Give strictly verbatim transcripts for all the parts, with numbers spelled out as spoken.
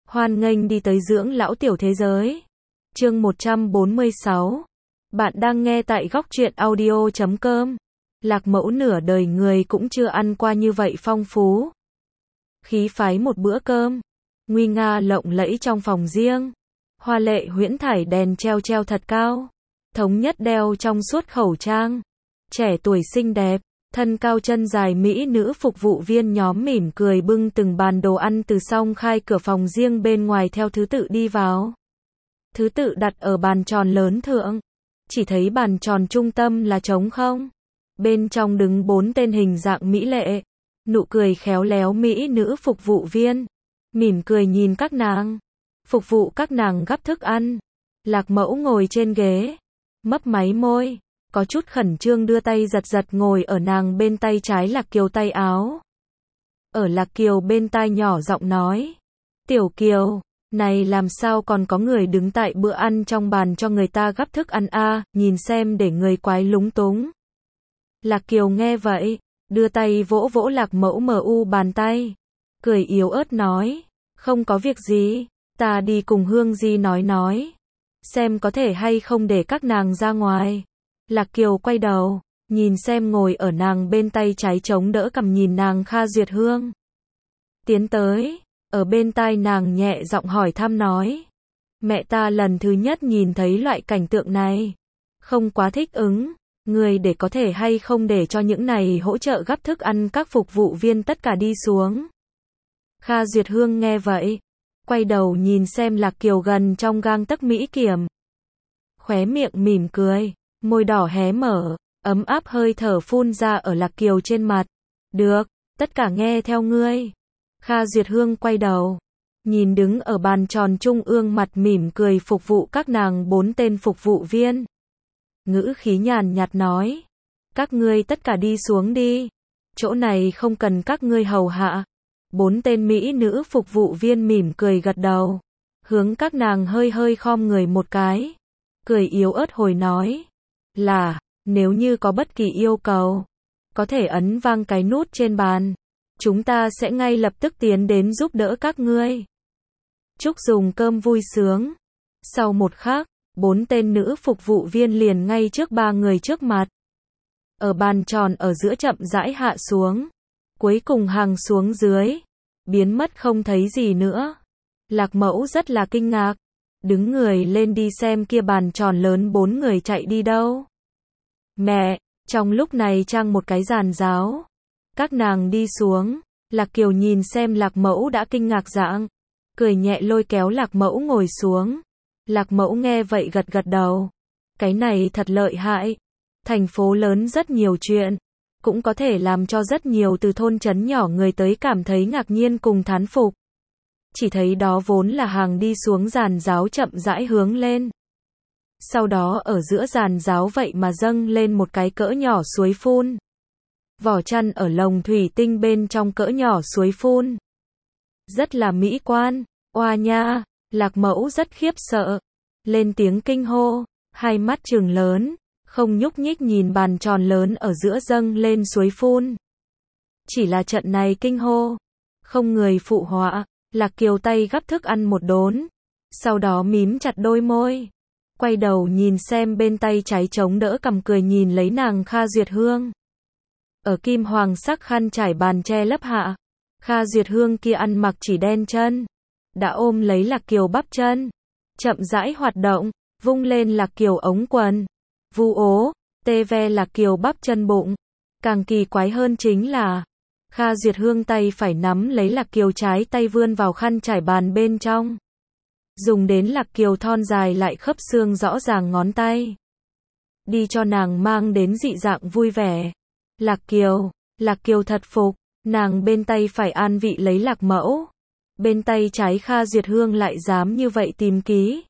Hoan nghênh đi tới dưỡng lão tiểu thế giới. Chương một trăm bốn mươi sáu. Bạn đang nghe tại góc truyện audio chấm com. Lạc Mẫu nửa đời người cũng chưa ăn qua như vậy phong phú. Khí phái một bữa cơm, nguy nga lộng lẫy trong phòng riêng. Hoa lệ huyễn thải đèn treo treo thật cao. Thống nhất đeo trong suốt khẩu trang. Trẻ tuổi xinh đẹp, thân cao chân dài mỹ nữ phục vụ viên nhóm mỉm cười bưng từng bàn đồ ăn từ song khai cửa phòng riêng bên ngoài theo thứ tự đi vào. Thứ tự đặt ở bàn tròn lớn thượng. Chỉ thấy bàn tròn trung tâm là trống không. Bên trong đứng bốn tên hình dạng mỹ lệ. Nụ cười khéo léo mỹ nữ phục vụ viên. Mỉm cười nhìn các nàng. Phục vụ các nàng gắp thức ăn. Lạc Mẫu ngồi trên ghế. Mấp máy môi. Có chút khẩn trương đưa tay giật giật ngồi ở nàng bên tay trái Lạc Kiều tay áo. Ở Lạc Kiều bên tai nhỏ giọng nói. Tiểu Kiều, này làm sao còn có người đứng tại bữa ăn trong bàn cho người ta gắp thức ăn a, à, nhìn xem để người quái lúng túng. Lạc Kiều nghe vậy, đưa tay vỗ vỗ Lạc Mẫu mờ u bàn tay. Cười yếu ớt nói, không có việc gì, ta đi cùng Hương Di nói nói. Xem có thể hay không để các nàng ra ngoài. Lạc Kiều quay đầu, nhìn xem ngồi ở nàng bên tay trái chống đỡ cầm nhìn nàng Kha Duyệt Hương. Tiến tới, ở bên tai nàng nhẹ giọng hỏi thăm nói. Mẹ ta lần thứ nhất nhìn thấy loại cảnh tượng này. Không quá thích ứng, người để có thể hay không để cho những này hỗ trợ gắp thức ăn các phục vụ viên tất cả đi xuống. Kha Duyệt Hương nghe vậy, quay đầu nhìn xem Lạc Kiều gần trong gang tấc mỹ kiểm. Khóe miệng mỉm cười. Môi đỏ hé mở, ấm áp hơi thở phun ra ở Lạc Kiều trên mặt. Được, tất cả nghe theo ngươi. Kha Duyệt Hương quay đầu, nhìn đứng ở bàn tròn trung ương mặt mỉm cười phục vụ các nàng bốn tên phục vụ viên. Ngữ khí nhàn nhạt nói, các ngươi tất cả đi xuống đi, chỗ này không cần các ngươi hầu hạ. Bốn tên mỹ nữ phục vụ viên mỉm cười gật đầu, hướng các nàng hơi hơi khom người một cái, cười yếu ớt hồi nói. Là, nếu như có bất kỳ yêu cầu, có thể ấn vang cái nút trên bàn. Chúng ta sẽ ngay lập tức tiến đến giúp đỡ các ngươi. Chúc dùng cơm vui sướng. Sau một khắc, bốn tên nữ phục vụ viên liền ngay trước ba người trước mặt. Ở bàn tròn ở giữa chậm rãi hạ xuống. Cuối cùng hàng xuống dưới. Biến mất không thấy gì nữa. Lạc Mẫu rất là kinh ngạc. Đứng người lên đi xem kia bàn tròn lớn bốn người chạy đi đâu. Mẹ, trong lúc này trang một cái giàn giáo. Các nàng đi xuống. Lạc Kiều nhìn xem Lạc Mẫu đã kinh ngạc dạng. Cười nhẹ lôi kéo Lạc Mẫu ngồi xuống. Lạc Mẫu nghe vậy gật gật đầu. Cái này thật lợi hại. Thành phố lớn rất nhiều chuyện. Cũng có thể làm cho rất nhiều từ thôn trấn nhỏ người tới cảm thấy ngạc nhiên cùng thán phục. Chỉ thấy đó vốn là hàng đi xuống giàn giáo chậm rãi hướng lên. Sau đó ở giữa giàn giáo vậy mà dâng lên một cái cỡ nhỏ suối phun. Vỏ chăn ở lồng thủy tinh bên trong cỡ nhỏ suối phun. Rất là mỹ quan, oa nha, Lạc Mẫu rất khiếp sợ. Lên tiếng kinh hô, hai mắt trừng lớn, không nhúc nhích nhìn bàn tròn lớn ở giữa dâng lên suối phun. Chỉ là trận này kinh hô, không người phụ họa. Lạc Kiều tay gắp thức ăn một đốn, sau đó mím chặt đôi môi, quay đầu nhìn xem bên tay trái chống đỡ cầm cười nhìn lấy nàng Kha Duyệt Hương. Ở kim hoàng sắc khăn trải bàn che lấp hạ, Kha Duyệt Hương kia ăn mặc chỉ đen chân, đã ôm lấy Lạc Kiều bắp chân, chậm rãi hoạt động, vung lên Lạc Kiều ống quần, vu ố, tê ve Lạc Kiều bắp chân bụng. Càng kỳ quái hơn chính là Kha Duyệt Hương tay phải nắm lấy Lạc Kiều trái tay vươn vào khăn trải bàn bên trong. Dùng đến Lạc Kiều thon dài lại khớp xương rõ ràng ngón tay. Đi cho nàng mang đến dị dạng vui vẻ. Lạc Kiều, Lạc Kiều thật phục, nàng bên tay phải an vị lấy Lạc Mẫu. Bên tay trái Kha Duyệt Hương lại dám như vậy tìm ký.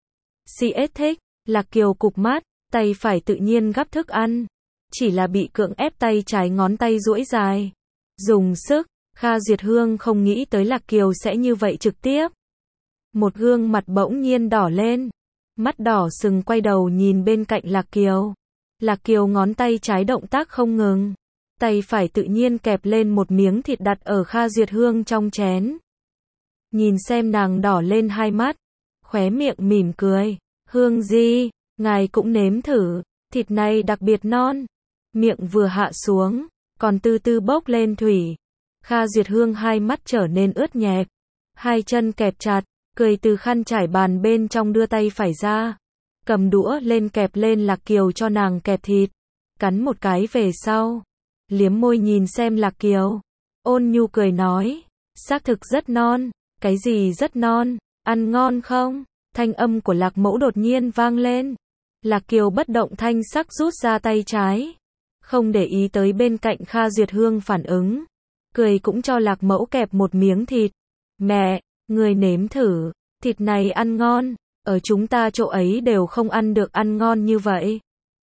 xê ét thích, Lạc Kiều cụp mắt, tay phải tự nhiên gắp thức ăn. Chỉ là bị cưỡng ép tay trái ngón tay duỗi dài. Dùng sức, Kha Duyệt Hương không nghĩ tới Lạc Kiều sẽ như vậy trực tiếp. Một gương mặt bỗng nhiên đỏ lên. Mắt đỏ sừng quay đầu nhìn bên cạnh Lạc Kiều. Lạc Kiều ngón tay trái động tác không ngừng. Tay phải tự nhiên kẹp lên một miếng thịt đặt ở Kha Duyệt Hương trong chén. nhìn xem nàng đỏ lên hai mắt, khóe miệng mỉm cười, Hương Di, ngài cũng nếm thử, thịt này đặc biệt non, miệng vừa hạ xuống, còn từ từ bốc lên thủy. Kha Duyệt Hương hai mắt trở nên ướt nhẹp, hai chân kẹp chặt, cười từ khăn trải bàn bên trong đưa tay phải ra, cầm đũa lên kẹp lên Lạc Kiều cho nàng kẹp thịt, cắn một cái về sau, liếm môi nhìn xem Lạc Kiều, ôn nhu cười nói, xác thực rất non, cái gì rất non, ăn ngon không? Thanh âm của Lạc Mẫu đột nhiên vang lên, Lạc Kiều bất động thanh sắc rút ra tay trái, không để ý tới bên cạnh Kha Duyệt Hương phản ứng, cười cũng cho Lạc Mẫu kẹp một miếng thịt, mẹ, người nếm thử, thịt này ăn ngon, ở chúng ta chỗ ấy đều không ăn được ăn ngon như vậy.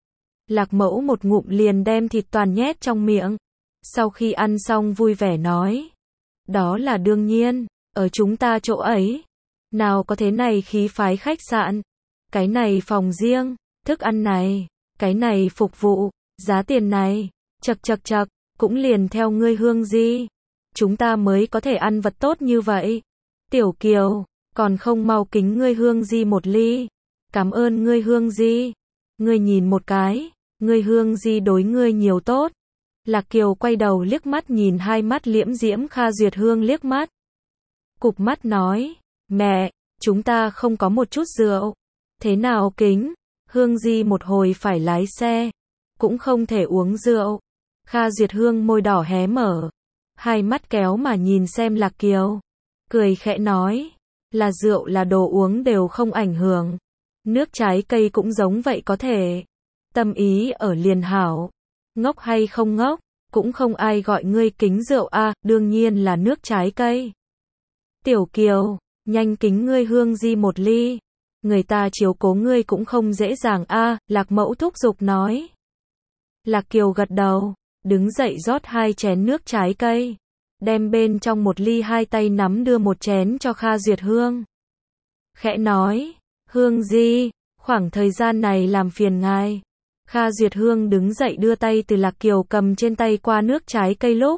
Lạc Mẫu một ngụm liền đem thịt toàn nhét trong miệng, sau khi ăn xong vui vẻ nói, đó là đương nhiên, ở chúng ta chỗ ấy, nào có thế này khí phái khách sạn, cái này phòng riêng, thức ăn này, cái này phục vụ, giá tiền này, chật chật chật, cũng liền theo ngươi Hương Di, chúng ta mới có thể ăn vật tốt như vậy. Tiểu Kiều, còn không mau kính ngươi Hương Di một ly, cảm ơn ngươi Hương Di, ngươi nhìn một cái, ngươi Hương Di đối ngươi nhiều tốt. Lạc Kiều quay đầu liếc mắt nhìn hai mắt liễm diễm Kha Duyệt Hương liếc mắt, cụp mắt nói, mẹ, chúng ta không có một chút rượu, thế nào kính, Hương Di một hồi phải lái xe, cũng không thể uống rượu. Kha Duyệt Hương môi đỏ hé mở, hai mắt kéo mà nhìn xem Lạc Kiều, cười khẽ nói, là rượu là đồ uống đều không ảnh hưởng, nước trái cây cũng giống vậy có thể, tâm ý ở liền hảo, ngốc hay không ngốc, cũng không ai gọi ngươi kính rượu a, à, đương nhiên là nước trái cây. Tiểu Kiều, nhanh kính ngươi Hương Di một ly, người ta chiếu cố ngươi cũng không dễ dàng a, à, Lạc Mẫu thúc giục nói. Lạc Kiều gật đầu, đứng dậy rót hai chén nước trái cây, đem bên trong một ly hai tay nắm đưa một chén cho Kha Duyệt Hương. Khẽ nói, Hương Di, khoảng thời gian này làm phiền ngài. Kha Duyệt Hương đứng dậy đưa tay từ Lạc Kiều cầm trên tay qua nước trái cây lúc.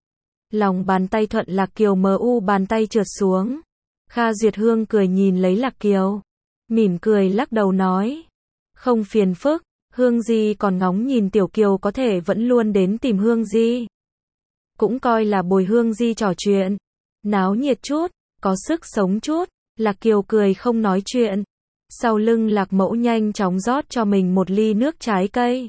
Lòng bàn tay thuận Lạc Kiều mờ u bàn tay trượt xuống. Kha Duyệt Hương cười nhìn lấy Lạc Kiều, mỉm cười lắc đầu nói, không phiền phức, Hương Di còn ngóng nhìn Tiểu Kiều có thể vẫn luôn đến tìm Hương Di. Cũng coi là bồi Hương Di trò chuyện, náo nhiệt chút, có sức sống chút. Lạc Kiều cười không nói chuyện. Sau lưng Lạc Mẫu nhanh chóng rót cho mình một ly nước trái cây.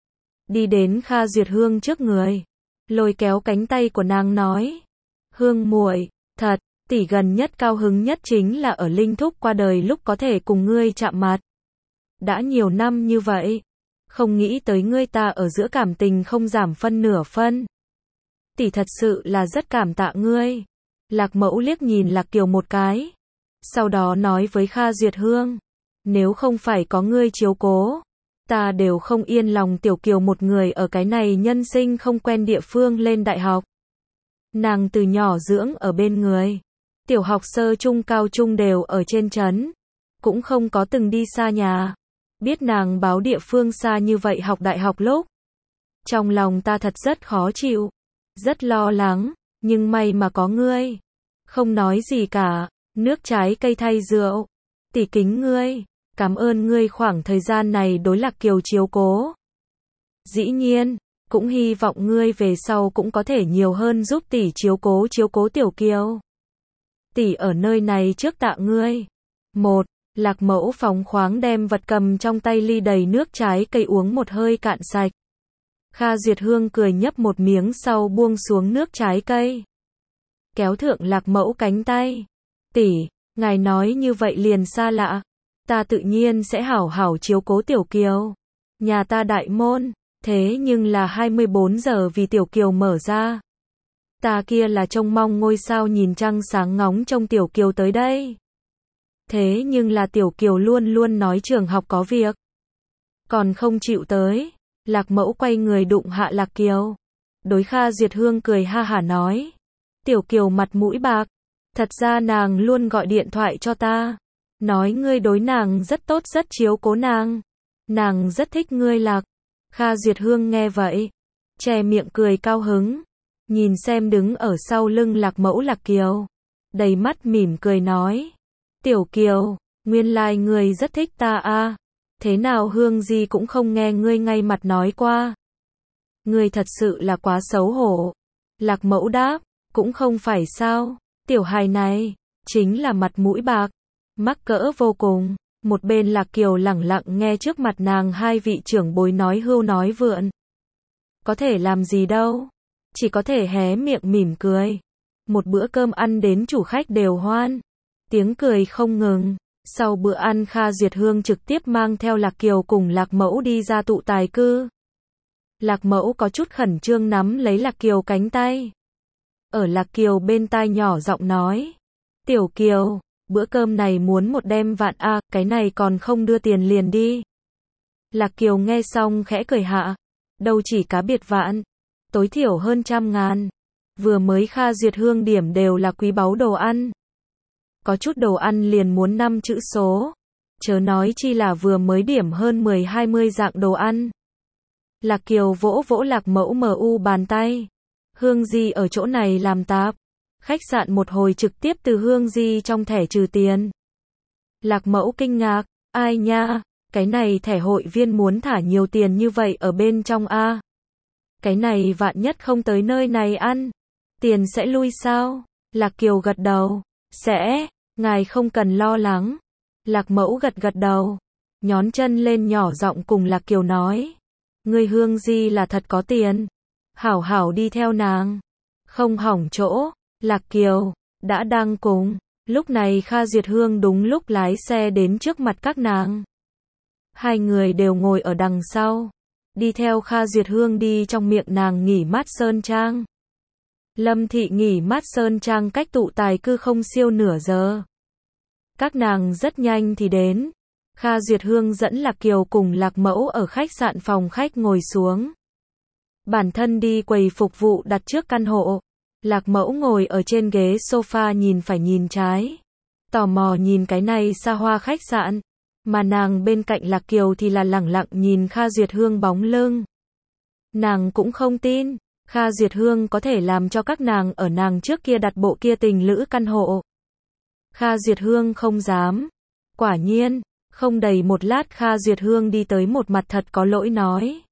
Đi đến Kha Duyệt Hương trước người, lôi kéo cánh tay của nàng nói, Hương muội, thật, tỷ gần nhất cao hứng nhất chính là ở Linh Thúc qua đời lúc có thể cùng ngươi chạm mặt. Đã nhiều năm như vậy, không nghĩ tới ngươi ta ở giữa cảm tình không giảm phân nửa phân. Tỷ thật sự là rất cảm tạ ngươi. Lạc Mẫu liếc nhìn Lạc Kiều một cái, sau đó nói với Kha Duyệt Hương, nếu không phải có ngươi chiếu cố, ta đều không yên lòng Tiểu Kiều một người ở cái này nhân sinh không quen địa phương lên đại học. Nàng từ nhỏ dưỡng ở bên người, tiểu học sơ trung cao trung đều ở trên trấn, cũng không có từng đi xa nhà. Biết nàng báo địa phương xa như vậy học đại học lúc, trong lòng ta thật rất khó chịu, rất lo lắng, nhưng may mà có ngươi. Không nói gì cả, nước trái cây thay rượu, tỷ kính ngươi, cảm ơn ngươi khoảng thời gian này đối Lạc Kiều chiếu cố. Dĩ nhiên, cũng hy vọng ngươi về sau cũng có thể nhiều hơn giúp tỷ chiếu cố chiếu cố Tiểu Kiều. Tỷ ở nơi này trước tạ ngươi. Một, Lạc Mẫu phóng khoáng đem vật cầm trong tay ly đầy nước trái cây uống một hơi cạn sạch. Kha Duyệt Hương cười nhấp một miếng sau buông xuống nước trái cây, kéo thượng Lạc Mẫu cánh tay. Tỷ, ngài nói như vậy liền xa lạ, ta tự nhiên sẽ hảo hảo chiếu cố Tiểu Kiều. Nhà ta đại môn, thế nhưng là hai mươi bốn giờ vì Tiểu Kiều mở ra. Ta kia là trông mong ngôi sao nhìn trăng sáng ngóng trông Tiểu Kiều tới đây. Thế nhưng là Tiểu Kiều luôn luôn nói trường học có việc, còn không chịu tới. Lạc Mẫu quay người đụng hạ Lạc Kiều. Đối Kha Duyệt Hương cười ha hả nói, Tiểu Kiều mặt mũi bạc, thật ra nàng luôn gọi điện thoại cho ta, nói ngươi đối nàng rất tốt rất chiếu cố nàng, nàng rất thích ngươi Lạc. Kha Duyệt Hương nghe vậy, che miệng cười cao hứng, nhìn xem đứng ở sau lưng Lạc Mẫu Lạc Kiều, đầy mắt mỉm cười nói. Tiểu Kiều, nguyên lai ngươi rất thích ta a, thế nào Hương Di cũng không nghe ngươi ngay mặt nói qua. Ngươi thật sự là quá xấu hổ. Lạc Mẫu đáp, cũng không phải sao, tiểu hài này, chính là mặt mũi bạc, mắc cỡ vô cùng. Một bên Lạc Kiều lẳng lặng nghe trước mặt nàng hai vị trưởng bối nói hưu nói vượn. Có thể làm gì đâu, chỉ có thể hé miệng mỉm cười. Một bữa cơm ăn đến chủ khách đều hoan, tiếng cười không ngừng. Sau bữa ăn Kha Duyệt Hương trực tiếp mang theo Lạc Kiều cùng Lạc Mẫu đi ra tụ tài cư. Lạc Mẫu có chút khẩn trương nắm lấy Lạc Kiều cánh tay. Ở Lạc Kiều bên tai nhỏ giọng nói. Tiểu Kiều, bữa cơm này muốn một đem vạn a, à, cái này còn không đưa tiền liền đi. Lạc Kiều nghe xong khẽ cười hạ. Đâu chỉ cá biệt vạn, tối thiểu hơn trăm ngàn. Vừa mới Kha Duyệt Hương điểm đều là quý báu đồ ăn. Có chút đồ ăn liền muốn năm chữ số. Chớ nói chi là vừa mới điểm hơn mười hai mươi dạng đồ ăn. Lạc Kiều vỗ vỗ Lạc Mẫu mờ u bàn tay. Hương Di ở chỗ này làm tạp. Khách sạn một hồi trực tiếp từ Hương Di trong thẻ trừ tiền. Lạc Mẫu kinh ngạc. Ai nha, cái này thẻ hội viên muốn thả nhiều tiền như vậy ở bên trong a? Cái này vạn nhất không tới nơi này ăn, tiền sẽ lui sao? Lạc Kiều gật đầu. Sẽ, ngài không cần lo lắng. Lạc Mẫu gật gật đầu, nhón chân lên nhỏ giọng cùng Lạc Kiều nói. Người Hương Di là thật có tiền. Hảo hảo đi theo nàng. Không hỏng chỗ. Lạc Kiều, đã đang cùng. Lúc này Kha Duyệt Hương đúng lúc lái xe đến trước mặt các nàng. Hai người đều ngồi ở đằng sau. Đi theo Kha Duyệt Hương đi trong miệng nàng nghỉ mát Sơn Trang. Lâm Thị nghỉ mát Sơn Trang cách tụ tài cư không siêu nửa giờ. Các nàng rất nhanh thì đến. Kha Duyệt Hương dẫn Lạc Kiều cùng Lạc Mẫu ở khách sạn phòng khách ngồi xuống. Bản thân đi quầy phục vụ đặt trước căn hộ. Lạc Mẫu ngồi ở trên ghế sofa nhìn phải nhìn trái. Tò mò nhìn cái này xa hoa khách sạn. Mà nàng bên cạnh Lạc Kiều thì là lẳng lặng nhìn Kha Duyệt Hương bóng lưng. Nàng cũng không tin Kha Duyệt Hương có thể làm cho các nàng ở nàng trước kia đặt bộ kia tình lữ căn hộ. Kha Duyệt Hương không dám. Quả nhiên, không đầy một lát Kha Duyệt Hương đi tới một mặt thật có lỗi nói.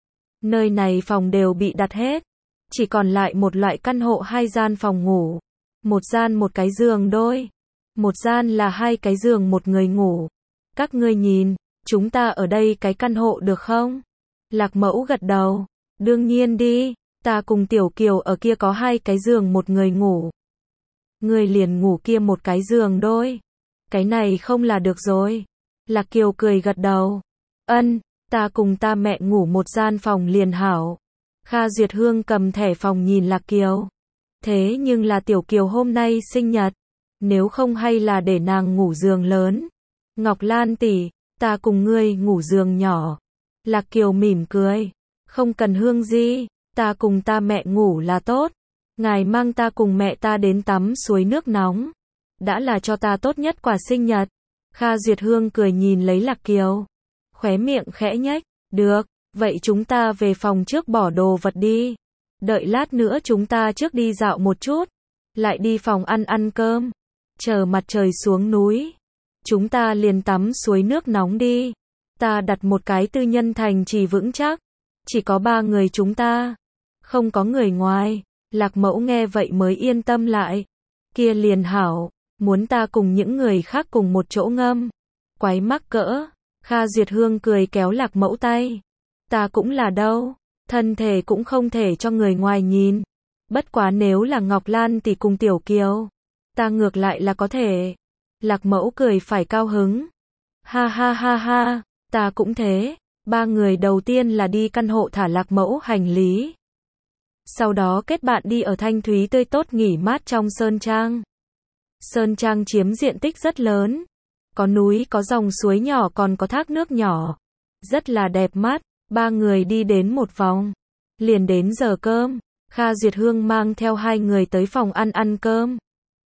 Nơi này phòng đều bị đặt hết. Chỉ còn lại một loại căn hộ hai gian phòng ngủ. Một gian một cái giường đôi. Một gian là hai cái giường một người ngủ. Các ngươi nhìn, chúng ta ở đây cái căn hộ được không? Lạc Mẫu gật đầu. Đương nhiên đi, ta cùng Tiểu Kiều ở kia có hai cái giường một người ngủ. Ngươi liền ngủ kia một cái giường đôi. Cái này không là được rồi. Lạc Kiều cười gật đầu. Ân, ta cùng ta mẹ ngủ một gian phòng liền hảo. Kha Duyệt Hương cầm thẻ phòng nhìn Lạc Kiều. Thế nhưng là Tiểu Kiều hôm nay sinh nhật. Nếu không hay là để nàng ngủ giường lớn. Ngọc Lan tỷ, ta cùng ngươi ngủ giường nhỏ. Lạc Kiều mỉm cười. Không cần Hương Di, ta cùng ta mẹ ngủ là tốt. Ngài mang ta cùng mẹ ta đến tắm suối nước nóng. Đã là cho ta tốt nhất quà sinh nhật. Kha Duyệt Hương cười nhìn lấy Lạc Kiều. Khóe miệng khẽ nhếch. Được, vậy chúng ta về phòng trước bỏ đồ vật đi. Đợi lát nữa chúng ta trước đi dạo một chút. Lại đi phòng ăn ăn cơm. Chờ mặt trời xuống núi. Chúng ta liền tắm suối nước nóng đi. Ta đặt một cái tư nhân thành trì vững chắc. Chỉ có ba người chúng ta. Không có người ngoài. Lạc Mẫu nghe vậy mới yên tâm lại. Kia liền hảo. Muốn ta cùng những người khác cùng một chỗ ngâm. Quái mắc cỡ. Kha Duyệt Hương cười kéo Lạc Mẫu tay. Ta cũng là đâu. Thân thể cũng không thể cho người ngoài nhìn. Bất quá nếu là Ngọc Lan tỷ cùng Tiểu Kiều. Ta ngược lại là có thể. Lạc Mẫu cười phải cao hứng. Ha ha ha ha. Ta cũng thế. Ba người đầu tiên là đi căn hộ thả Lạc Mẫu hành lý. Sau đó kết bạn đi ở thanh thúy tươi tốt nghỉ mát trong Sơn Trang. Sơn Trang chiếm diện tích rất lớn. Có núi, có dòng suối nhỏ còn có thác nước nhỏ. Rất là đẹp mắt. Ba người đi đến một vòng. Liền đến giờ cơm. Kha Duyệt Hương mang theo hai người tới phòng ăn ăn cơm.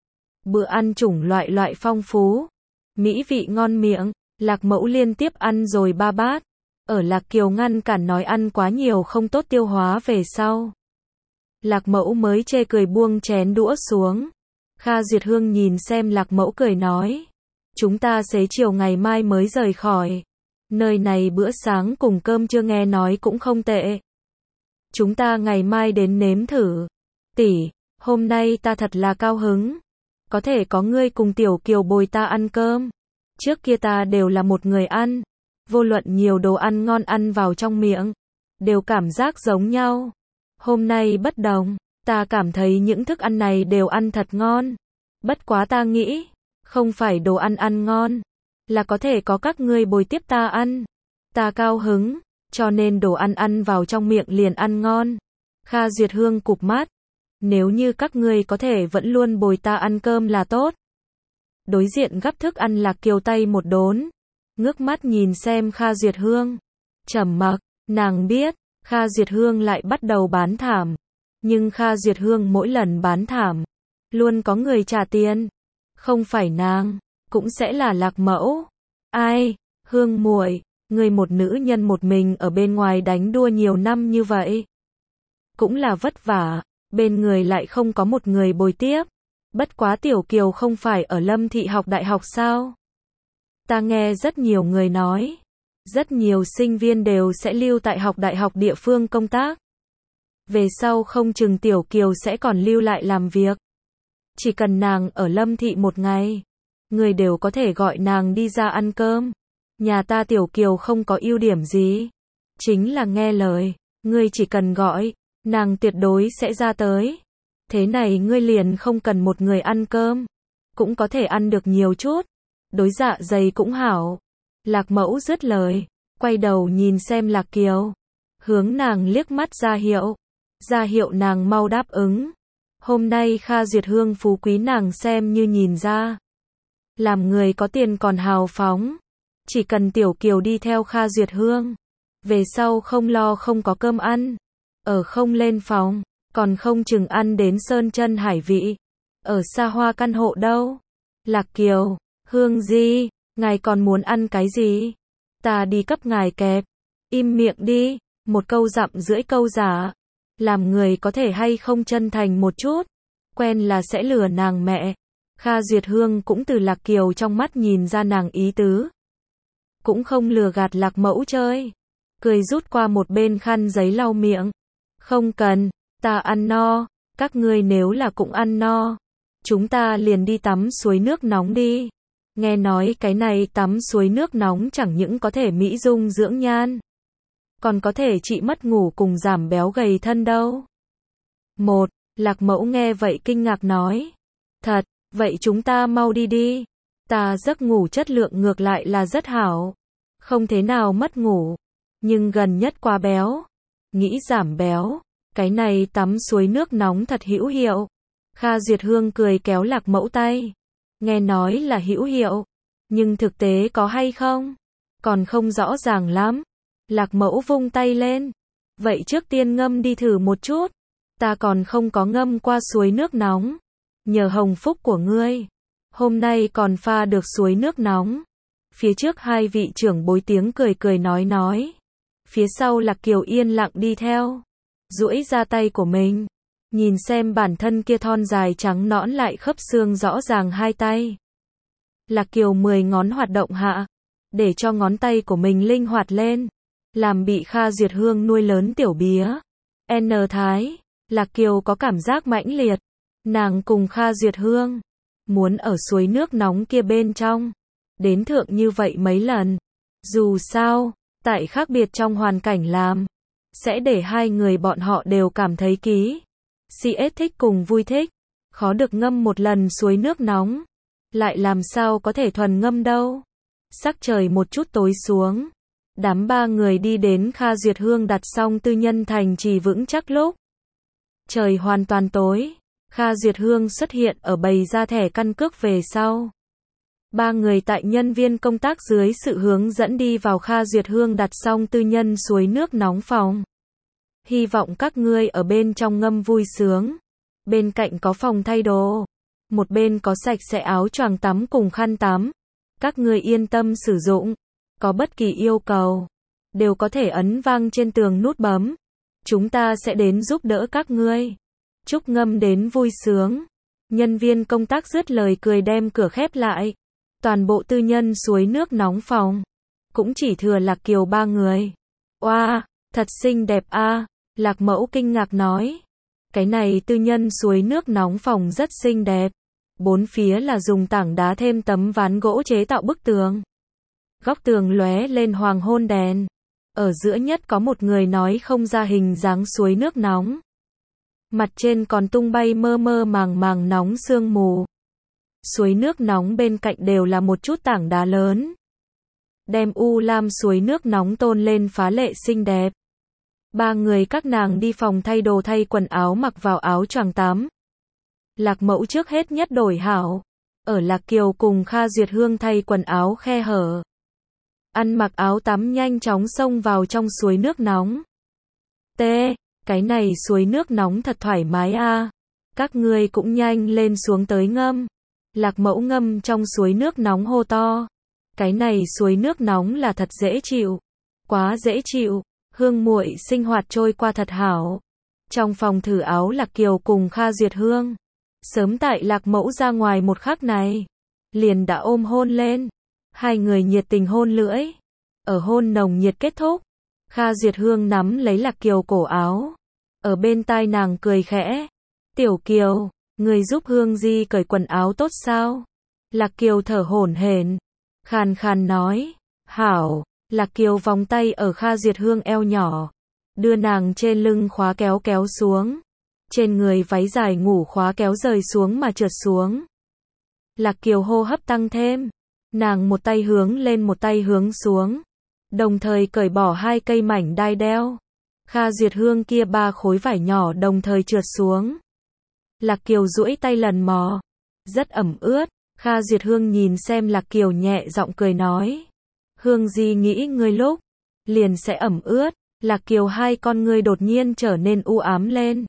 Bữa ăn chủng loại loại phong phú. Mỹ vị ngon miệng. Lạc Mẫu liên tiếp ăn rồi ba bát. Ở Lạc Kiều ngăn cản nói ăn quá nhiều không tốt tiêu hóa về sau. Lạc Mẫu mới chê cười buông chén đũa xuống. Kha Duyệt Hương nhìn xem Lạc Mẫu cười nói. Chúng ta xế chiều ngày mai mới rời khỏi. Nơi này bữa sáng cùng cơm trưa nghe nói cũng không tệ. Chúng ta ngày mai đến nếm thử. Tỷ, hôm nay ta thật là cao hứng. Có thể có ngươi cùng Tiểu Kiều bồi ta ăn cơm. Trước kia ta đều là một người ăn. Vô luận nhiều đồ ăn ngon ăn vào trong miệng. Đều cảm giác giống nhau. Hôm nay bất đồng. Ta cảm thấy những thức ăn này đều ăn thật ngon. Bất quá ta nghĩ. Không phải đồ ăn ăn ngon. Là có thể có các ngươi bồi tiếp ta ăn. Ta cao hứng. Cho nên đồ ăn ăn vào trong miệng liền ăn ngon. Kha Duyệt Hương cụp mắt. Nếu như các ngươi có thể vẫn luôn bồi ta ăn cơm là tốt. Đối diện gắp thức ăn Lạc Kiều tay một đốn. Ngước mắt nhìn xem Kha Duyệt Hương. Trầm mặc, nàng biết, Kha Duyệt Hương lại bắt đầu bán thảm. Nhưng Kha Duyệt Hương mỗi lần bán thảm. Luôn có người trả tiền. Không phải nàng, cũng sẽ là Lạc Mẫu. Ai, Hương muội, người một nữ nhân một mình ở bên ngoài đánh đua nhiều năm như vậy. Cũng là vất vả, bên người lại không có một người bồi tiếp. Bất quá Tiểu Kiều không phải ở Lâm Thị học đại học sao? Ta nghe rất nhiều người nói. Rất nhiều sinh viên đều sẽ lưu tại học đại học địa phương công tác. Về sau không chừng Tiểu Kiều sẽ còn lưu lại làm việc. Chỉ cần nàng ở Lâm Thị một ngày. Người đều có thể gọi nàng đi ra ăn cơm. Nhà ta Tiểu Kiều không có ưu điểm gì. Chính là nghe lời. Ngươi chỉ cần gọi. Nàng tuyệt đối sẽ ra tới. Thế này ngươi liền không cần một người ăn cơm. Cũng có thể ăn được nhiều chút. Đối dạ dày cũng hảo. Lạc Mẫu dứt lời. Quay đầu nhìn xem Lạc Kiều. Hướng nàng liếc mắt ra hiệu. Ra hiệu nàng mau đáp ứng. Hôm nay Kha Duyệt Hương phú quý nàng xem như nhìn ra. Làm người có tiền còn hào phóng. Chỉ cần Tiểu Kiều đi theo Kha Duyệt Hương. Về sau không lo không có cơm ăn. Ở không lên phòng. Còn không chừng ăn đến sơn chân hải vị. Ở xa hoa căn hộ đâu. Lạc Kiều, Hương Di, ngài còn muốn ăn cái gì? Ta đi cấp ngài kẹp. Im miệng đi. Một câu dặm rưỡi câu giả. Làm người có thể hay không chân thành một chút. Quen là sẽ lừa nàng mẹ. Kha Duyệt Hương cũng từ Lạc Kiều trong mắt nhìn ra nàng ý tứ. Cũng không lừa gạt Lạc Mẫu chơi. Cười rút qua một bên khăn giấy lau miệng. Không cần, ta ăn no. Các ngươi nếu là cũng ăn no. Chúng ta liền đi tắm suối nước nóng đi. Nghe nói cái này tắm suối nước nóng chẳng những có thể mỹ dung dưỡng nhan. Còn có thể trị mất ngủ cùng giảm béo gầy thân đâu. Một, Lạc Mẫu nghe vậy kinh ngạc nói. Thật, vậy chúng ta mau đi đi. Ta giấc ngủ chất lượng ngược lại là rất hảo. Không thế nào mất ngủ. Nhưng gần nhất quá béo. Nghĩ giảm béo. Cái này tắm suối nước nóng thật hữu hiệu. Kha Duyệt Hương cười kéo Lạc Mẫu tay. Nghe nói là hữu hiệu. Nhưng thực tế có hay không? Còn không rõ ràng lắm. Lạc Mẫu vung tay lên. Vậy trước tiên ngâm đi thử một chút. Ta còn không có ngâm qua suối nước nóng. Nhờ hồng phúc của ngươi. Hôm nay còn pha được suối nước nóng. Phía trước hai vị trưởng bối tiếng cười cười nói nói. Phía sau Lạc Kiều yên lặng đi theo. Duỗi ra tay của mình. Nhìn xem bản thân kia thon dài trắng nõn lại khớp xương rõ ràng hai tay. Lạc Kiều mười ngón hoạt động hạ. Để cho ngón tay của mình linh hoạt lên. Làm bị Kha Duyệt Hương nuôi lớn tiểu bía. N Thái. Lạc Kiều có cảm giác mãnh liệt. Nàng cùng Kha Duyệt Hương. Muốn ở suối nước nóng kia bên trong. Đến thượng như vậy mấy lần. Dù sao, tại khác biệt trong hoàn cảnh làm. Sẽ để hai người bọn họ đều cảm thấy ký. xê ét thích cùng vui thích. Khó được ngâm một lần suối nước nóng. Lại làm sao có thể thuần ngâm đâu. Sắc trời một chút tối xuống. Đám ba người đi đến Kha Duyệt Hương đặt xong tư nhân thành trì vững chắc lúc. Trời hoàn toàn tối. Kha Duyệt Hương xuất hiện ở bày ra thẻ căn cước về sau. Ba người tại nhân viên công tác dưới sự hướng dẫn đi vào Kha Duyệt Hương đặt xong tư nhân suối nước nóng phòng. Hy vọng các ngươi ở bên trong ngâm vui sướng. Bên cạnh có phòng thay đồ. Một bên có sạch sẽ áo choàng tắm cùng khăn tắm. Các ngươi yên tâm sử dụng. Có bất kỳ yêu cầu. Đều có thể ấn vang trên tường nút bấm. Chúng ta sẽ đến giúp đỡ các ngươi. Chúc ngâm đến vui sướng. Nhân viên công tác dứt lời cười đem cửa khép lại. Toàn bộ tư nhân suối nước nóng phòng. Cũng chỉ thừa Lạc Kiều ba người. Oa, wow, thật xinh đẹp a, à. Lạc Mẫu kinh ngạc nói. Cái này tư nhân suối nước nóng phòng rất xinh đẹp. Bốn phía là dùng tảng đá thêm tấm ván gỗ chế tạo bức tường. Góc tường lóe lên hoàng hôn đèn. Ở giữa nhất có một người nói không ra hình dáng suối nước nóng. Mặt trên còn tung bay mơ mơ màng màng nóng sương mù. Suối nước nóng bên cạnh đều là một chút tảng đá lớn. Đem u lam suối nước nóng tôn lên phá lệ xinh đẹp. Ba người các nàng đi phòng thay đồ thay quần áo mặc vào áo choàng tắm. Lạc Mẫu trước hết nhất đổi hảo. Ở Lạc Kiều cùng Kha Duyệt Hương thay quần áo khe hở. Ăn mặc áo tắm nhanh chóng xông vào trong suối nước nóng. T, cái này suối nước nóng thật thoải mái a. À. Các ngươi cũng nhanh lên xuống tới ngâm. Lạc Mẫu ngâm trong suối nước nóng hô to. Cái này suối nước nóng là thật dễ chịu. Quá dễ chịu. Hương muội sinh hoạt trôi qua thật hảo. Trong phòng thử áo Lạc Kiều cùng Kha Duyệt Hương. Sớm tại Lạc Mẫu ra ngoài một khắc này. Liền đã ôm hôn lên. Hai người nhiệt tình hôn lưỡi. Ở hôn nồng nhiệt kết thúc. Kha Duyệt Hương nắm lấy Lạc Kiều cổ áo. Ở bên tai nàng cười khẽ. Tiểu Kiều, người giúp Hương Di cởi quần áo tốt sao? Lạc Kiều thở hổn hển. Khàn khàn nói. Hảo. Lạc Kiều vòng tay ở Kha Duyệt Hương eo nhỏ. Đưa nàng trên lưng khóa kéo kéo xuống. Trên người váy dài ngủ khóa kéo rời xuống mà trượt xuống. Lạc Kiều hô hấp tăng thêm. Nàng một tay hướng lên một tay hướng xuống. Đồng thời cởi bỏ hai cây mảnh đai đeo. Kha Duyệt Hương kia ba khối vải nhỏ đồng thời trượt xuống. Lạc Kiều duỗi tay lần mò. Rất ẩm ướt. Kha Duyệt Hương nhìn xem Lạc Kiều nhẹ giọng cười nói. Hương Di nghĩ ngươi lúc liền sẽ ẩm ướt. Lạc Kiều hai con ngươi đột nhiên trở nên u ám lên.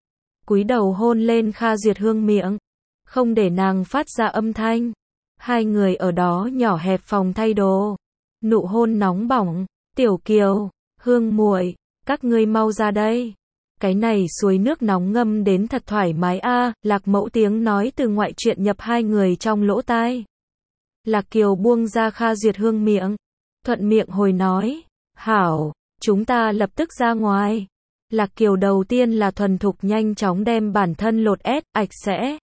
Cúi đầu hôn lên Kha Duyệt Hương miệng. Không để nàng phát ra âm thanh. Hai người ở đó nhỏ hẹp phòng thay đồ. Nụ hôn nóng bỏng. Tiểu Kiều, Hương muội, các ngươi mau ra đây. Cái này suối nước nóng ngâm đến thật thoải mái a. À. Lạc Mẫu tiếng nói từ ngoại truyện nhập hai người trong lỗ tai. Lạc Kiều buông ra Kha Duyệt Hương miệng. Thuận miệng hồi nói. Hảo, chúng ta lập tức ra ngoài. Lạc Kiều đầu tiên là thuần thục nhanh chóng đem bản thân lột ép, ạch sẽ.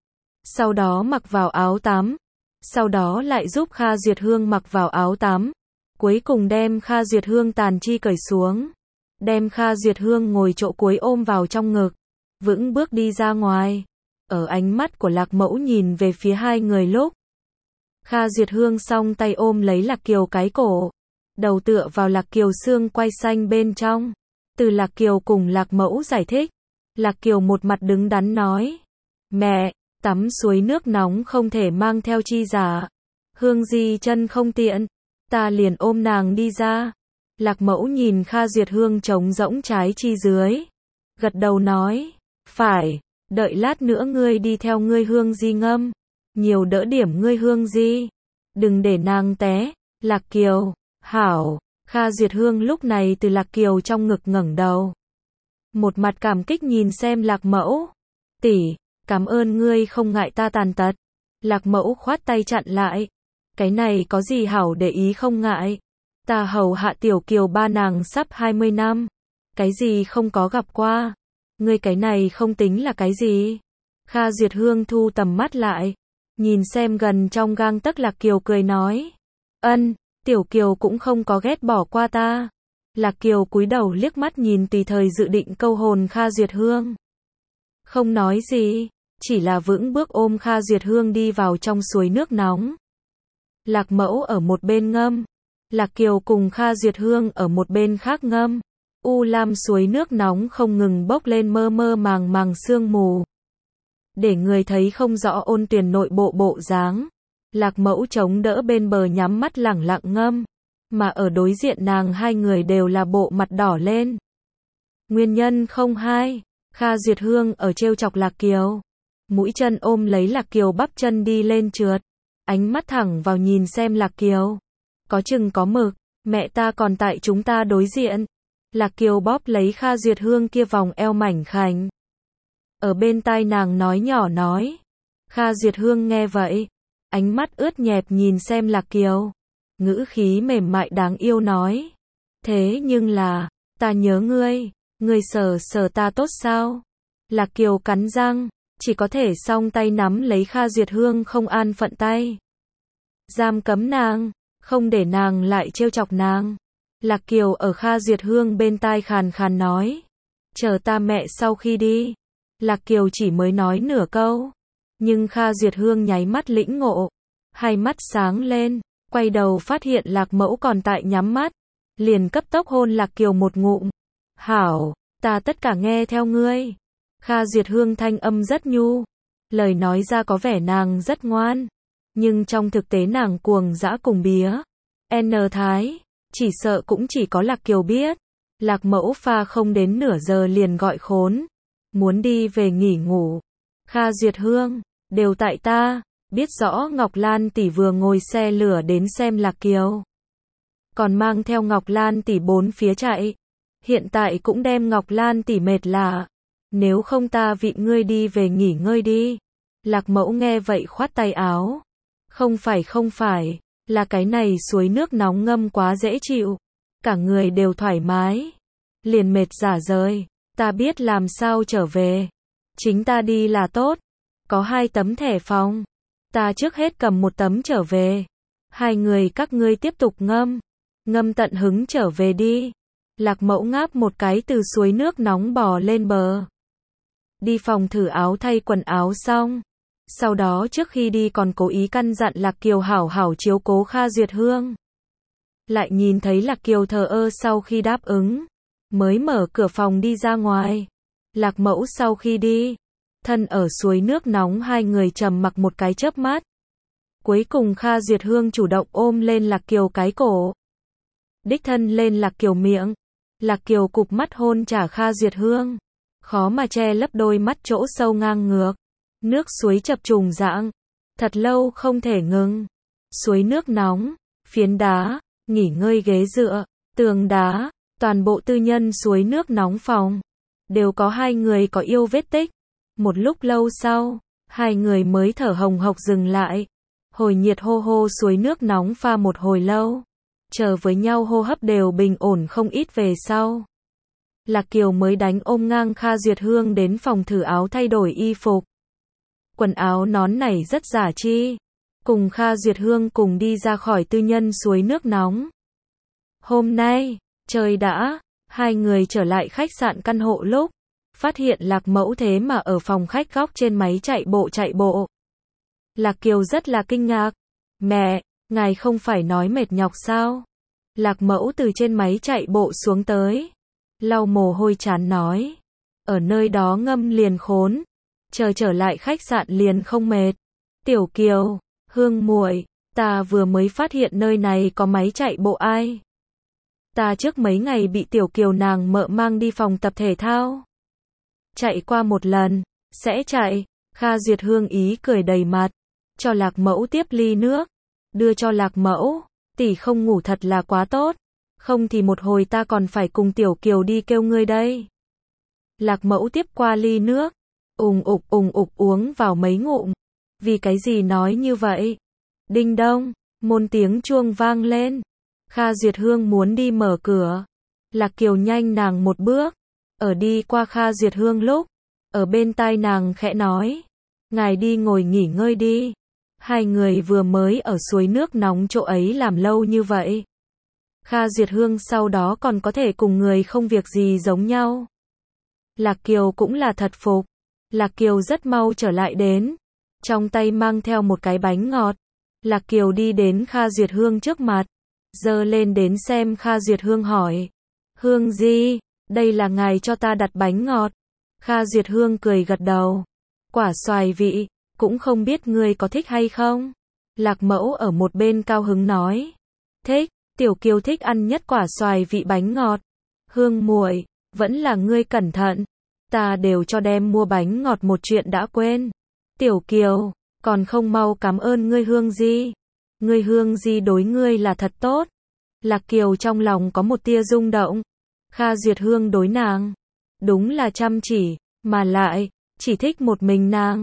Sau đó mặc vào áo tắm. Sau đó lại giúp Kha Duyệt Hương mặc vào áo tắm. Cuối cùng đem Kha Duyệt Hương tàn chi cởi xuống. Đem Kha Duyệt Hương ngồi chỗ cuối ôm vào trong ngực. Vững bước đi ra ngoài. Ở ánh mắt của Lạc Mẫu nhìn về phía hai người lúc. Kha Duyệt Hương song tay ôm lấy Lạc Kiều cái cổ. Đầu tựa vào Lạc Kiều xương quai xanh bên trong. Từ Lạc Kiều cùng Lạc Mẫu giải thích. Lạc Kiều một mặt đứng đắn nói. Mẹ, tắm suối nước nóng không thể mang theo chi giả. Hương Di chân không tiện. Ta liền ôm nàng đi ra. Lạc Mẫu nhìn Kha Duyệt Hương trống rỗng trái chi dưới. Gật đầu nói. Phải, đợi lát nữa ngươi đi theo ngươi Hương Di ngâm. Nhiều đỡ điểm ngươi Hương Di. Đừng để nàng té. Lạc Kiều, hảo. Kha Duyệt Hương lúc này từ Lạc Kiều trong ngực ngẩng đầu. Một mặt cảm kích nhìn xem Lạc Mẫu. Tỷ, cảm ơn ngươi không ngại ta tàn tật. Lạc Mẫu khoát tay chặn lại. Cái này có gì hảo để ý không ngại. Ta hầu hạ Tiểu Kiều ba nàng sắp hai mươi năm. Cái gì không có gặp qua. Ngươi cái này không tính là cái gì. Kha Duyệt Hương thu tầm mắt lại. Nhìn xem gần trong gang tấc Lạc Kiều cười nói. Ân, Tiểu Kiều cũng không có ghét bỏ qua ta. Lạc Kiều cúi đầu liếc mắt nhìn tùy thời dự định câu hồn Kha Duyệt Hương. Không nói gì, chỉ là vững bước ôm Kha Duyệt Hương đi vào trong suối nước nóng. Lạc Mẫu ở một bên ngâm. Lạc Kiều cùng Kha Duyệt Hương ở một bên khác ngâm. U lam suối nước nóng không ngừng bốc lên mơ mơ màng màng sương mù. Để người thấy không rõ ôn tuyền nội bộ bộ dáng. Lạc Mẫu chống đỡ bên bờ nhắm mắt lẳng lặng ngâm. Mà ở đối diện nàng hai người đều là bộ mặt đỏ lên. Nguyên nhân không hai. Kha Duyệt Hương ở trêu chọc Lạc Kiều. Mũi chân ôm lấy Lạc Kiều bắp chân đi lên trượt. Ánh mắt thẳng vào nhìn xem Lạc Kiều. Có chừng có mực, mẹ ta còn tại chúng ta đối diện. Lạc Kiều bóp lấy Kha Duyệt Hương kia vòng eo mảnh khảnh. Ở bên tai nàng nói nhỏ nói. Kha Duyệt Hương nghe vậy, ánh mắt ướt nhẹp nhìn xem Lạc Kiều, ngữ khí mềm mại đáng yêu nói. Thế nhưng là, ta nhớ ngươi, ngươi sờ sờ ta tốt sao? Lạc Kiều cắn răng, chỉ có thể song tay nắm lấy Kha Duyệt Hương không an phận tay. Giam cấm nàng, không để nàng lại trêu chọc nàng. Lạc Kiều ở Kha Duyệt Hương bên tai khàn khàn nói. Chờ ta mẹ sau khi đi. Lạc Kiều chỉ mới nói nửa câu. Nhưng Kha Duyệt Hương nháy mắt lĩnh ngộ. Hai mắt sáng lên, quay đầu phát hiện Lạc Mẫu còn tại nhắm mắt. Liền cấp tốc hôn Lạc Kiều một ngụm. Hảo, ta tất cả nghe theo ngươi. Kha Duyệt Hương thanh âm rất nhu. Lời nói ra có vẻ nàng rất ngoan. Nhưng trong thực tế nàng cuồng dã cùng bía. N Thái, chỉ sợ cũng chỉ có Lạc Kiều biết. Lạc Mẫu pha không đến nửa giờ liền gọi khốn. Muốn đi về nghỉ ngủ. Kha Duyệt Hương, đều tại ta, biết rõ Ngọc Lan tỷ vừa ngồi xe lửa đến xem Lạc Kiều. Còn mang theo Ngọc Lan tỷ bốn phía chạy. Hiện tại cũng đem Ngọc Lan tỷ mệt lạ. Nếu không ta vịn ngươi đi về nghỉ ngơi đi. Lạc Mẫu nghe vậy khoát tay áo. Không phải không phải, là cái này suối nước nóng ngâm quá dễ chịu. Cả người đều thoải mái. Liền mệt rả rời, ta biết làm sao trở về. Chính ta đi là tốt. Có hai tấm thẻ phòng. Ta trước hết cầm một tấm trở về. Hai người các ngươi tiếp tục ngâm. Ngâm tận hứng trở về đi. Lạc Mẫu ngáp một cái từ suối nước nóng bò lên bờ. Đi phòng thử áo thay quần áo xong. Sau đó trước khi đi còn cố ý căn dặn Lạc Kiều hảo hảo chiếu cố Kha Duyệt Hương. Lại nhìn thấy Lạc Kiều thờ ơ sau khi đáp ứng. Mới mở cửa phòng đi ra ngoài. Lạc Mẫu sau khi đi. Thân ở suối nước nóng hai người trầm mặc một cái chớp mắt. Cuối cùng Kha Duyệt Hương chủ động ôm lên Lạc Kiều cái cổ. Đích thân lên Lạc Kiều miệng. Lạc Kiều cụp mắt hôn trả Kha Duyệt Hương. Khó mà che lấp đôi mắt chỗ sâu ngang ngược. Nước suối chập trùng rãng. Thật lâu không thể ngừng. Suối nước nóng, phiến đá, nghỉ ngơi ghế dựa, tường đá, toàn bộ tư nhân suối nước nóng phòng. Đều có hai người có yêu vết tích. Một lúc lâu sau, hai người mới thở hồng hộc dừng lại. Hồi nhiệt hô hô suối nước nóng pha một hồi lâu. Chờ với nhau hô hấp đều bình ổn không ít về sau. Lạc Kiều mới đánh ôm ngang Kha Duyệt Hương đến phòng thử áo thay đổi y phục. Quần áo nón này rất giả chi. Cùng Kha Duyệt Hương cùng đi ra khỏi tư nhân suối nước nóng. Hôm nay, trời đã, hai người trở lại khách sạn căn hộ lúc. Phát hiện Lạc Mẫu thế mà ở phòng khách góc trên máy chạy bộ chạy bộ. Lạc Kiều rất là kinh ngạc. Mẹ, ngài không phải nói mệt nhọc sao? Lạc Mẫu từ trên máy chạy bộ xuống tới. Lau mồ hôi chán nói. Ở nơi đó ngâm liền khốn. Chờ trở lại khách sạn liền không mệt. Tiểu Kiều, Hương muội, ta vừa mới phát hiện nơi này có máy chạy bộ ai. Ta trước mấy ngày bị Tiểu Kiều nàng mợ mang đi phòng tập thể thao. Chạy qua một lần, sẽ chạy. Kha Duyệt Hương ý cười đầy mặt. Cho Lạc Mẫu tiếp ly nước. Đưa cho Lạc Mẫu. Tỷ không ngủ thật là quá tốt. Không thì một hồi ta còn phải cùng Tiểu Kiều đi kêu ngươi đây. Lạc Mẫu tiếp qua ly nước. Ùng ục ùng ục uống vào mấy ngụm. Vì cái gì nói như vậy? Đinh đông, một tiếng chuông vang lên. Kha Duyệt Hương muốn đi mở cửa. Lạc Kiều nhanh nàng một bước. Ở đi qua Kha Duyệt Hương lúc. Ở bên tai nàng khẽ nói. Ngài đi ngồi nghỉ ngơi đi. Hai người vừa mới ở suối nước nóng chỗ ấy làm lâu như vậy. Kha Duyệt Hương sau đó còn có thể cùng người không việc gì giống nhau. Lạc Kiều cũng là thật phục. Lạc Kiều rất mau trở lại đến. Trong tay mang theo một cái bánh ngọt. Lạc Kiều đi đến Kha Duyệt Hương trước mặt. Giơ lên đến xem Kha Duyệt Hương hỏi. Hương gì? Đây là ngài cho ta đặt bánh ngọt. Kha Duyệt Hương cười gật đầu. Quả xoài vị, cũng không biết ngươi có thích hay không? Lạc Mẫu ở một bên cao hứng nói. Thích, Tiểu Kiều thích ăn nhất quả xoài vị bánh ngọt. Hương muội, vẫn là ngươi cẩn thận. Ta đều cho đem mua bánh ngọt một chuyện đã quên. Tiểu Kiều, còn không mau cảm ơn ngươi Hương Di. Ngươi Hương Di đối ngươi là thật tốt. Lạc Kiều trong lòng có một tia rung động. Kha Duyệt Hương đối nàng. Đúng là chăm chỉ, mà lại, chỉ thích một mình nàng.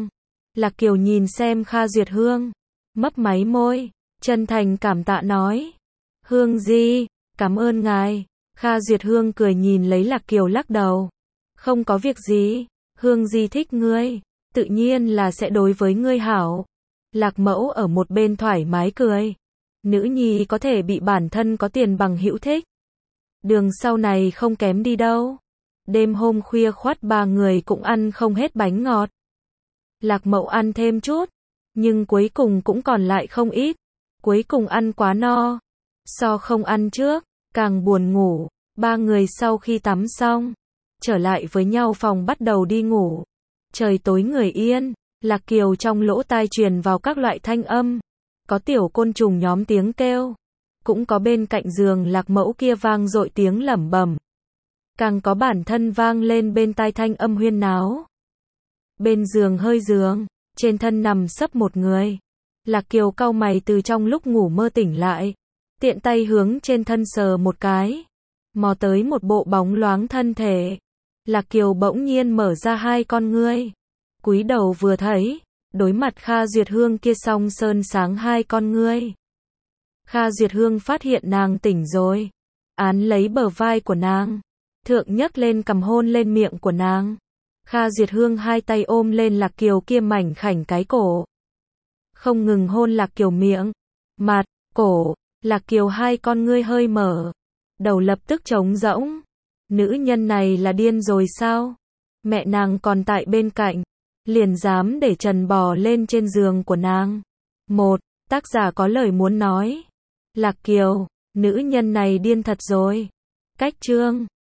Lạc Kiều nhìn xem Kha Duyệt Hương, mấp máy môi, chân thành cảm tạ nói. Hương Di, cảm ơn ngài. Kha Duyệt Hương cười nhìn lấy Lạc Kiều lắc đầu. Không có việc gì, Hương Di thích ngươi, tự nhiên là sẽ đối với ngươi hảo. Lạc Mẫu ở một bên thoải mái cười. Nữ nhi có thể bị bản thân có tiền bằng hữu thích. Đường sau này không kém đi đâu. Đêm hôm khuya khoắt ba người cũng ăn không hết bánh ngọt. Lạc Mẫu ăn thêm chút, nhưng cuối cùng cũng còn lại không ít. Cuối cùng ăn quá no. So không ăn trước, càng buồn ngủ. Ba người sau khi tắm xong, trở lại với nhau phòng bắt đầu đi ngủ. Trời tối người yên, Lạc Kiều trong lỗ tai truyền vào các loại thanh âm. Có tiểu côn trùng nhóm tiếng kêu. Cũng có bên cạnh giường Lạc Mẫu kia vang dội tiếng lẩm bẩm. Càng có bản thân vang lên bên tai thanh âm huyên náo. Bên giường hơi giường, trên thân nằm sấp một người. Lạc Kiều cau mày từ trong lúc ngủ mơ tỉnh lại. Tiện tay hướng trên thân sờ một cái. Mò tới một bộ bóng loáng thân thể. Lạc Kiều bỗng nhiên mở ra hai con ngươi. Cúi đầu vừa thấy, đối mặt Kha Duyệt Hương kia song sơn sáng hai con ngươi. Kha Duyệt Hương phát hiện nàng tỉnh rồi. Án lấy bờ vai của nàng. Thượng nhấc lên cầm hôn lên miệng của nàng. Kha Duyệt Hương hai tay ôm lên Lạc Kiều kia mảnh khảnh cái cổ. Không ngừng hôn Lạc Kiều miệng, mặt, cổ. Lạc Kiều hai con ngươi hơi mở. Đầu lập tức trống rỗng. Nữ nhân này là điên rồi sao? Mẹ nàng còn tại bên cạnh. Liền dám để trần bò lên trên giường của nàng. Một, tác giả có lời muốn nói. Lạc Kiều, nữ nhân này điên thật rồi. Cách chương